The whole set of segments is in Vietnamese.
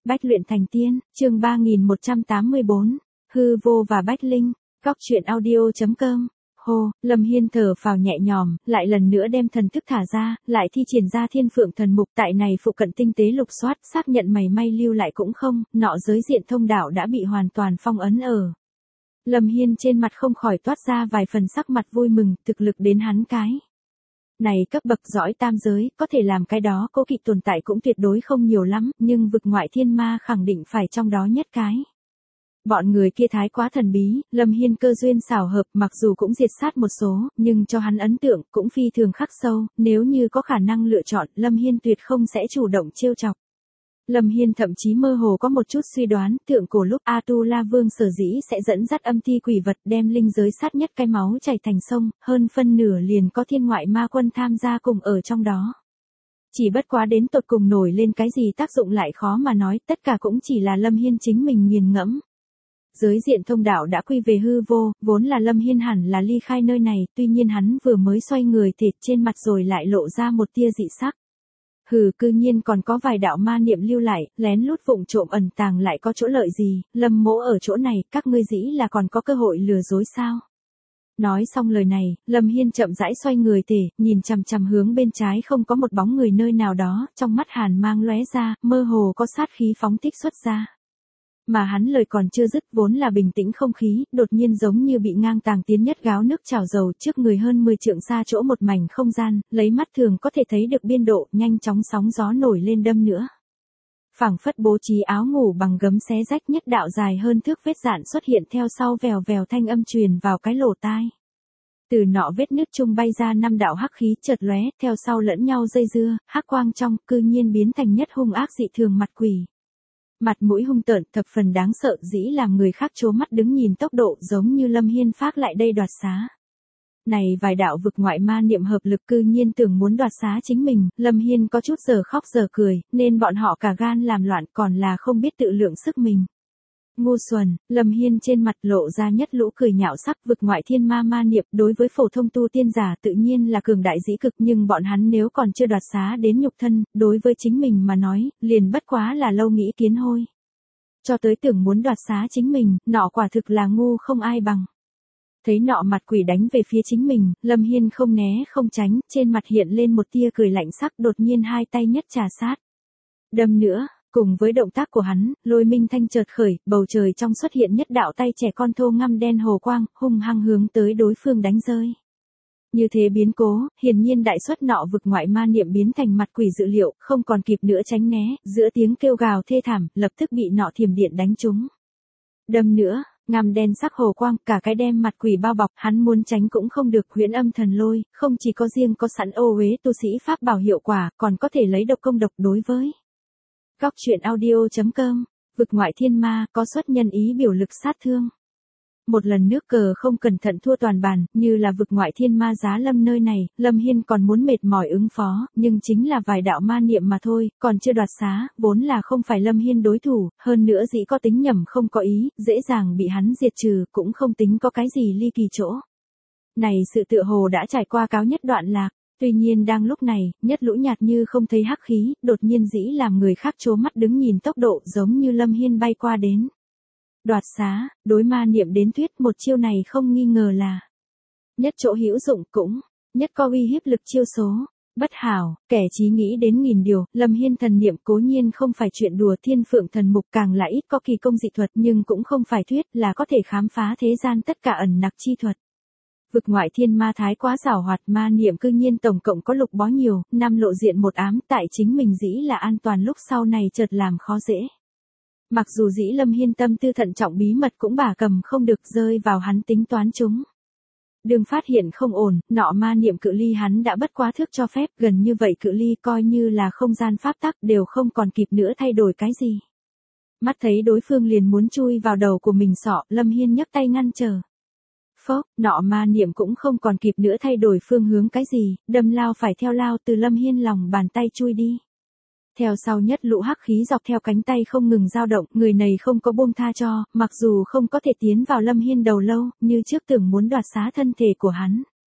Bách luyện thành tiên, chương 3184, hư vô và Bách Linh, góc truyện audio.com. Hô, Lâm Hiên thở phào nhẹ nhõm, lại lần nữa đem thần thức thả ra, lại thi triển ra thiên phượng thần mục tại này phụ cận tinh tế lục soát, xác nhận mảy may lưu lại cũng không, nọ giới diện thông đạo đã bị hoàn toàn phong ấn ở. Lâm Hiên trên mặt không khỏi toát ra vài phần sắc mặt vui mừng, thực lực đến hắn cái này cấp bậc dõi tam giới, có thể làm cái đó cố kỵ tồn tại cũng tuyệt đối không nhiều lắm, nhưng vực ngoại thiên ma khẳng định phải trong đó nhất cái. Bọn người kia thái quá thần bí, Lâm Hiên cơ duyên xảo hợp mặc dù cũng diệt sát một số, nhưng cho hắn ấn tượng cũng phi thường khắc sâu, nếu như có khả năng lựa chọn, Lâm Hiên tuyệt không sẽ chủ động trêu chọc. Lâm Hiên thậm chí mơ hồ có một chút suy đoán, thượng cổ lúc A-tu-la vương sở dĩ sẽ dẫn dắt âm ti quỷ vật đem linh giới sát nhất cái máu chảy thành sông, hơn phân nửa liền có thiên ngoại ma quân tham gia cùng ở trong đó. Chỉ bất quá đến tột cùng nổi lên cái gì tác dụng lại khó mà nói, tất cả cũng chỉ là Lâm Hiên chính mình nghiền ngẫm. Giới diện thông đạo đã quy về hư vô, vốn là Lâm Hiên hẳn là ly khai nơi này, tuy nhiên hắn vừa mới xoay người thịt trên mặt rồi lại lộ ra một tia dị sắc. Hừ, cư nhiên còn có vài đạo ma niệm lưu lại, lén lút vụng trộm ẩn tàng lại có chỗ lợi gì, Lâm mỗ ở chỗ này, các ngươi dĩ là còn có cơ hội lừa dối sao? Nói xong lời này, Lâm Hiên chậm rãi xoay người tể, nhìn chằm chằm hướng bên trái không có một bóng người nơi nào đó, trong mắt hàn mang lóe ra, mơ hồ có sát khí phóng thích xuất ra. Mà hắn lời còn chưa dứt vốn là bình tĩnh không khí, đột nhiên giống như bị ngang tàng tiến nhất gáo nước trào dầu trước người hơn 10 trượng xa chỗ một mảnh không gian, lấy mắt thường có thể thấy được biên độ, nhanh chóng sóng gió nổi lên đâm nữa. Phảng phất bố trí áo ngủ bằng gấm xé rách nhất đạo dài hơn thước vết dạn xuất hiện theo sau vèo vèo thanh âm truyền vào cái lỗ tai. Từ nọ vết nứt trung bay ra 5 đạo hắc khí chợt lóe, theo sau lẫn nhau dây dưa, hắc quang trong cư nhiên biến thành nhất hung ác dị thường mặt quỷ. Mặt mũi hung tợn thập phần đáng sợ dĩ làm người khác trố mắt đứng nhìn tốc độ giống như Lâm Hiên phác lại đây đoạt xá. Này vài đạo vực ngoại ma niệm hợp lực cư nhiên tưởng muốn đoạt xá chính mình, Lâm Hiên có chút giờ khóc giờ cười, nên bọn họ cả gan làm loạn còn là không biết tự lượng sức mình. Ngu xuẩn, Lâm Hiên trên mặt lộ ra nhất lũ cười nhạo sắc, vực ngoại thiên ma ma niệm đối với phổ thông tu tiên giả tự nhiên là cường đại dĩ cực, nhưng bọn hắn nếu còn chưa đoạt xá đến nhục thân, đối với chính mình mà nói, liền bất quá là lâu nghĩ kiến hôi. Cho tới tưởng muốn đoạt xá chính mình, nọ quả thực là ngu không ai bằng. Thấy nọ mặt quỷ đánh về phía chính mình, Lâm Hiên không né không tránh, trên mặt hiện lên một tia cười lạnh sắc, đột nhiên hai tay nhất trà sát. Đâm nữa. Cùng với động tác của hắn, lôi minh thanh chợt khởi, bầu trời trong xuất hiện nhất đạo tay trẻ con thô ngăm đen hồ quang, hung hăng hướng tới đối phương đánh rơi. Như thế biến cố, hiển nhiên đại suất nọ vực ngoại ma niệm biến thành mặt quỷ dự liệu, không còn kịp nữa tránh né, giữa tiếng kêu gào thê thảm, lập tức bị nọ thiểm điện đánh trúng. Đâm nữa, ngăm đen sắc hồ quang, cả cái đem mặt quỷ bao bọc, hắn muốn tránh cũng không được, huyễn âm thần lôi, không chỉ có riêng có sẵn ô uế tu sĩ pháp bảo hiệu quả, còn có thể lấy độc công độc đối với. Góc truyện audio.com, vực ngoại thiên ma, có xuất nhân ý biểu lực sát thương. Một lần nước cờ không cẩn thận thua toàn bàn, như là vực ngoại thiên ma giá Lâm nơi này, Lâm Hiên còn muốn mệt mỏi ứng phó, nhưng chính là vài đạo ma niệm mà thôi, còn chưa đoạt xá, vốn là không phải Lâm Hiên đối thủ, hơn nữa dĩ có tính nhầm không có ý, dễ dàng bị hắn diệt trừ, cũng không tính có cái gì ly kỳ chỗ. Này sự tựa hồ đã trải qua cáo nhất đoạn lạc. Tuy nhiên đang lúc này, nhất lũ nhạt như không thấy hắc khí, đột nhiên dĩ làm người khác trố mắt đứng nhìn tốc độ giống như Lâm Hiên bay qua đến. Đoạt xá, đối ma niệm đến thuyết một chiêu này không nghi ngờ là nhất chỗ hữu dụng cũng, nhất có uy hiếp lực chiêu số. Bất hảo, kẻ chí nghĩ đến nghìn điều, Lâm Hiên thần niệm cố nhiên không phải chuyện đùa, thiên phượng thần mục càng là ít có kỳ công dị thuật, nhưng cũng không phải thuyết là có thể khám phá thế gian tất cả ẩn nặc chi thuật. Vực ngoại thiên ma thái quá giảo hoạt, ma niệm cư nhiên tổng cộng có lục bó nhiều, 5 lộ diện một ám, tại chính mình dĩ là an toàn lúc sau này chợt làm khó dễ. Mặc dù dĩ Lâm Hiên tâm tư thận trọng bí mật cũng bà cầm không được rơi vào hắn tính toán chúng. Đường phát hiện không ổn, nọ ma niệm cự ly hắn đã bất quá thước cho phép, gần như vậy cự ly coi như là không gian pháp tắc đều không còn kịp nữa thay đổi cái gì. Mắt thấy đối phương liền muốn chui vào đầu của mình sọ, Lâm Hiên nhấc tay ngăn trở. Phốc, nọ ma niệm cũng không còn kịp nữa thay đổi phương hướng cái gì, đâm lao phải theo lao từ Lâm Hiên lòng bàn tay chui đi. Theo sau nhất lũ hắc khí dọc theo cánh tay không ngừng dao động, người này không có buông tha cho, mặc dù không có thể tiến vào Lâm Hiên đầu lâu, như trước tưởng muốn đoạt xá thân thể của hắn.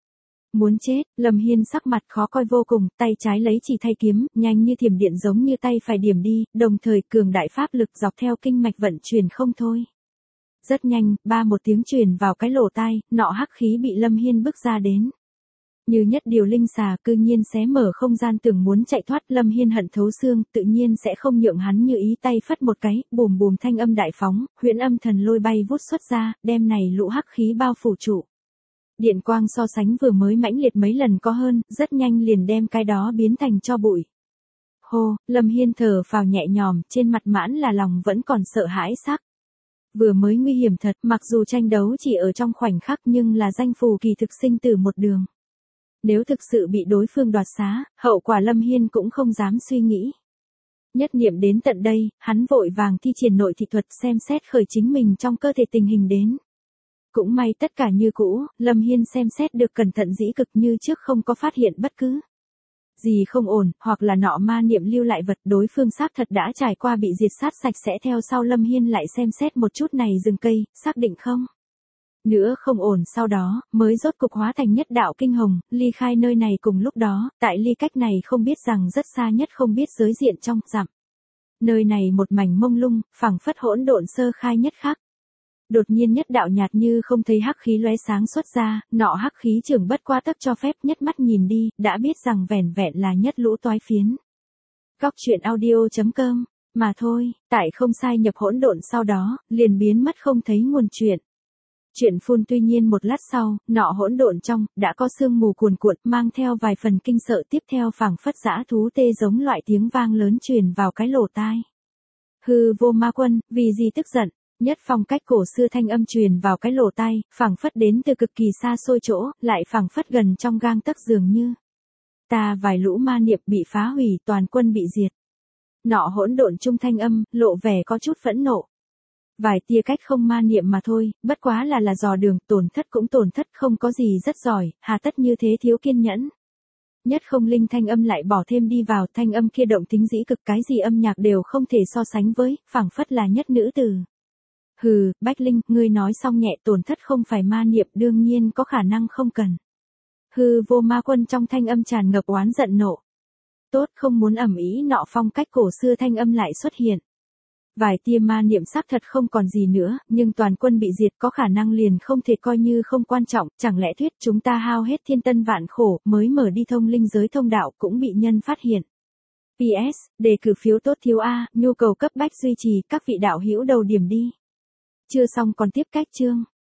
Muốn chết, Lâm Hiên sắc mặt khó coi vô cùng, tay trái lấy chỉ thay kiếm, nhanh như thiểm điện giống như tay phải điểm đi, đồng thời cường đại pháp lực dọc theo kinh mạch vận chuyển không thôi. Rất nhanh, một tiếng truyền vào cái lỗ tai, nọ hắc khí bị Lâm Hiên bức ra đến. Như nhất điều linh xà cư nhiên xé mở không gian tưởng muốn chạy thoát, Lâm Hiên hận thấu xương, tự nhiên sẽ không nhượng hắn như ý, tay phất một cái, bùm bùm thanh âm đại phóng, huyễn âm thần lôi bay vút xuất ra, đem này lũ hắc khí bao phủ trụ. Điện quang so sánh vừa mới mãnh liệt mấy lần có hơn, rất nhanh liền đem cái đó biến thành tro bụi. Hô, Lâm Hiên thở phào nhẹ nhõm, trên mặt mãn là lòng vẫn còn sợ hãi sắc. Vừa mới nguy hiểm thật, mặc dù tranh đấu chỉ ở trong khoảnh khắc nhưng là danh phù kỳ thực sinh tử một đường. Nếu thực sự bị đối phương đoạt xá, hậu quả Lâm Hiên cũng không dám suy nghĩ. Nhất niệm đến tận đây, hắn vội vàng thi triển nội thị thuật xem xét khởi chính mình trong cơ thể tình hình đến. Cũng may tất cả như cũ, Lâm Hiên xem xét được cẩn thận dĩ cực như trước không có phát hiện bất cứ gì không ổn, hoặc là nọ ma niệm lưu lại vật đối phương xác thật đã trải qua bị diệt sát sạch sẽ. Theo sau Lâm Hiên lại xem xét một chút này rừng cây, xác định không nữa không ổn, sau đó mới rốt cục hóa thành nhất đạo kinh hồng, ly khai nơi này. Cùng lúc đó, tại ly cách này không biết rằng rất xa nhất không biết giới diện trong dặm. Nơi này một mảnh mông lung, phảng phất hỗn độn sơ khai nhất khắc. Đột nhiên nhất đạo nhạt như không thấy hắc khí lóe sáng xuất ra, nọ hắc khí trưởng bất qua tấc cho phép, nhất mắt nhìn đi, đã biết rằng vẻn vẹn là nhất lũ toái phiến. Góc truyện audio.com, mà thôi, tại không sai nhập hỗn độn sau đó, liền biến mất không thấy nguồn chuyện. Chuyện phun tuy nhiên một lát sau, nọ hỗn độn trong, đã có sương mù cuồn cuộn, mang theo vài phần kinh sợ, tiếp theo phảng phất dã thú tê giống loại tiếng vang lớn truyền vào cái lỗ tai. Hư vô ma quân, vì gì tức giận? Nhất phong cách cổ xưa thanh âm truyền vào cái lỗ tai, phảng phất đến từ cực kỳ xa xôi chỗ, lại phảng phất gần trong gang tấc dường như. Ta vài lũ ma niệm bị phá hủy, toàn quân bị diệt. Nọ hỗn độn trung thanh âm, lộ vẻ có chút phẫn nộ. Vài tia cách không ma niệm mà thôi, bất quá là dò đường, tổn thất cũng tổn thất, không có gì rất giỏi, hà tất như thế thiếu kiên nhẫn. Nhất không linh thanh âm lại bỏ thêm đi vào, thanh âm kia động tính dĩ cực, cái gì âm nhạc đều không thể so sánh với, phảng phất là nhất nữ từ. Hừ, Bách Linh, ngươi nói xong nhẹ, tổn thất không phải ma niệm, đương nhiên có khả năng không cần. Hư vô ma quân trong thanh âm tràn ngập oán giận nộ. Tốt, không muốn ầm ĩ, nọ phong cách cổ xưa thanh âm lại xuất hiện. Vài tia ma niệm xác thật không còn gì nữa, nhưng toàn quân bị diệt có khả năng liền không thể coi như không quan trọng, chẳng lẽ thuyết chúng ta hao hết thiên tân vạn khổ, mới mở đi thông linh giới thông đạo cũng bị nhân phát hiện. PS, đề cử phiếu tốt thiếu A, nhu cầu cấp bách duy trì, các vị đạo hữu đầu điểm đi. Chưa xong còn tiếp cách chương.